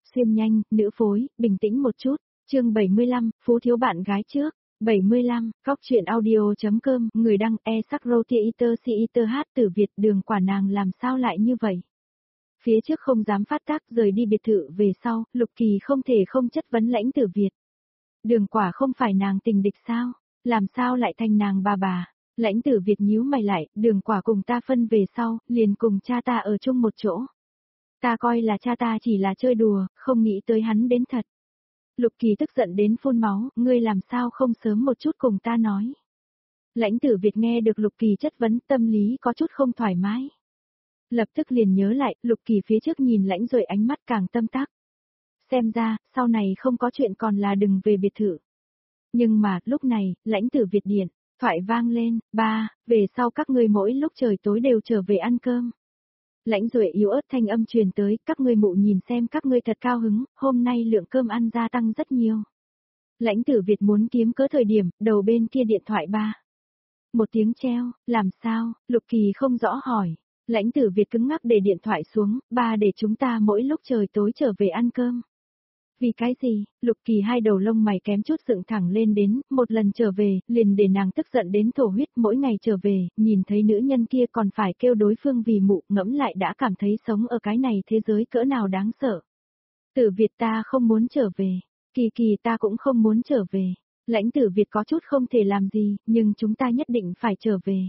xuyên nhanh, nữ phối, bình tĩnh một chút. Chương 75, Phú thiếu bạn gái trước. 75, Cóc truyện audio.com, người đăng e-sắc-rô-thi-iter si-iter hát Tử Việt. Đường Quả nàng làm sao lại như vậy? Phía trước không dám phát tác, rời đi biệt thự về sau, Lục Kỳ không thể không chất vấn Lãnh Tử Việt. Đường Quả không phải nàng tình địch sao? Làm sao lại thành nàng bà? Lãnh Tử Việt nhíu mày lại, Đường Quả cùng ta phân về sau, liền cùng cha ta ở chung một chỗ. Ta coi là cha ta chỉ là chơi đùa, không nghĩ tới hắn đến thật. Lục Kỳ tức giận đến phun máu, ngươi làm sao không sớm một chút cùng ta nói. Lãnh Tử Việt nghe được Lục Kỳ chất vấn, tâm lý có chút không thoải mái. Lập tức liền nhớ lại, Lục Kỳ phía trước nhìn Lãnh Duệ ánh mắt càng tâm tác. Xem ra, sau này không có chuyện còn là đừng về biệt thự. Nhưng mà, lúc này, Lãnh Tử Việt điện, thoại vang lên, ba, về sau các ngươi mỗi lúc trời tối đều trở về ăn cơm. Lãnh Duệ yếu ớt thanh âm truyền tới, các ngươi mụ nhìn xem các ngươi thật cao hứng, hôm nay lượng cơm ăn gia tăng rất nhiều. Lãnh Tử Việt muốn kiếm cớ thời điểm, đầu bên kia điện thoại ba. Một tiếng treo, làm sao, Lục Kỳ không rõ hỏi. Lãnh Tử Việt cứng ngắc để điện thoại xuống, ba để chúng ta mỗi lúc trời tối trở về ăn cơm. Vì cái gì, Lục Kỳ hai đầu lông mày kém chút dựng thẳng lên đến, một lần trở về, liền để nàng tức giận đến thổ huyết, mỗi ngày trở về, nhìn thấy nữ nhân kia còn phải kêu đối phương vì mụ, ngẫm lại đã cảm thấy sống ở cái này thế giới cỡ nào đáng sợ. Tử Việt ta không muốn trở về, Kỳ Kỳ ta cũng không muốn trở về, Lãnh Tử Việt có chút không thể làm gì, nhưng chúng ta nhất định phải trở về.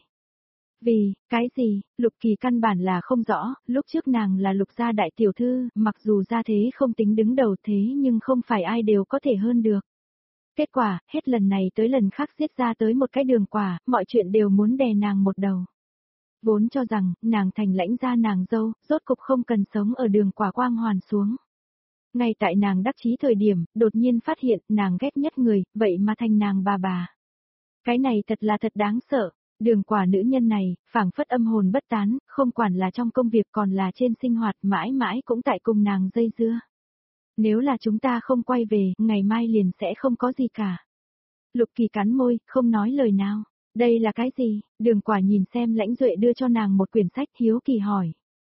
Vì, cái gì, Lục Kỳ căn bản là không rõ, lúc trước nàng là Lục gia đại tiểu thư, mặc dù gia thế không tính đứng đầu thế nhưng không phải ai đều có thể hơn được. Kết quả, hết lần này tới lần khác giết ra tới một cái Đường Quả, mọi chuyện đều muốn đè nàng một đầu. Vốn cho rằng, nàng thành Lãnh gia nàng dâu, rốt cục không cần sống ở Đường Quả quang hoàn xuống. Ngay tại nàng đắc chí thời điểm, đột nhiên phát hiện, nàng ghét nhất người, vậy mà thành nàng bà. Cái này thật là thật đáng sợ. Đường Quả nữ nhân này, phảng phất âm hồn bất tán, không quản là trong công việc còn là trên sinh hoạt mãi mãi cũng tại cùng nàng dây dưa. Nếu là chúng ta không quay về, ngày mai liền sẽ không có gì cả. Lục Kỳ cắn môi, không nói lời nào. Đây là cái gì? Đường Quả nhìn xem Lãnh Duệ đưa cho nàng một quyển sách, hiếu kỳ hỏi.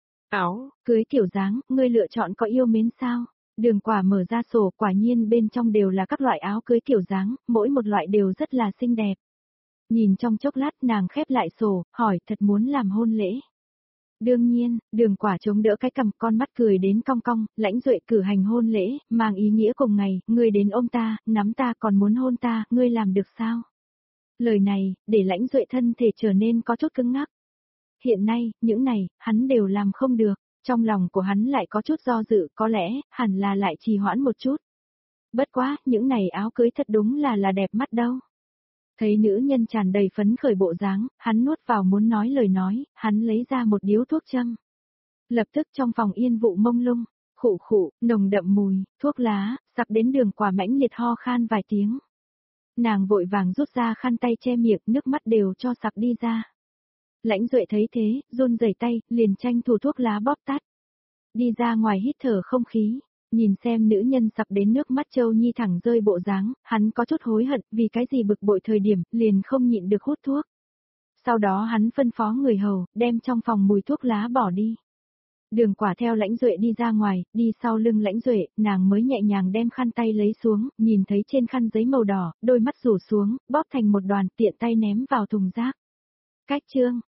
Áo, cưới kiểu dáng, ngươi lựa chọn có yêu mến sao? Đường Quả mở ra sổ, quả nhiên bên trong đều là các loại áo cưới kiểu dáng, mỗi một loại đều rất là xinh đẹp. Nhìn trong chốc lát nàng khép lại sổ, hỏi thật muốn làm hôn lễ. Đương nhiên, Đường Quả chống đỡ cái cằm, con mắt cười đến cong cong, Lãnh Duệ cử hành hôn lễ, mang ý nghĩa cùng ngày, ngươi đến ôm ta, nắm ta còn muốn hôn ta, ngươi làm được sao? Lời này, để Lãnh Duệ thân thể trở nên có chút cứng ngắc. Hiện nay, những này, hắn đều làm không được, trong lòng của hắn lại có chút do dự, có lẽ, hẳn là lại trì hoãn một chút. Bất quá, những này áo cưới thật đúng là đẹp mắt đâu. Thấy nữ nhân tràn đầy phấn khởi bộ dáng, hắn nuốt vào muốn nói lời nói, hắn lấy ra một điếu thuốc châm. Lập tức trong phòng yên vụ mông lung, khụ khụ, nồng đậm mùi, thuốc lá, sặc đến Đường Quả mãnh liệt ho khan vài tiếng. Nàng vội vàng rút ra khăn tay che miệng, nước mắt đều cho sặc đi ra. Lãnh Duệ thấy thế, run rẩy tay, liền tranh thủ thuốc lá bóp tắt. Đi ra ngoài hít thở không khí. Nhìn xem nữ nhân sặc đến nước mắt Châu Nhi thẳng rơi bộ dáng, hắn có chút hối hận vì cái gì bực bội thời điểm, liền không nhịn được hút thuốc. Sau đó hắn phân phó người hầu, đem trong phòng mùi thuốc lá bỏ đi. Đường Quả theo Lãnh Duệ đi ra ngoài, đi sau lưng Lãnh Duệ, nàng mới nhẹ nhàng đem khăn tay lấy xuống, nhìn thấy trên khăn giấy màu đỏ, đôi mắt rủ xuống, bóp thành một đoàn, tiện tay ném vào thùng rác. Cách chương,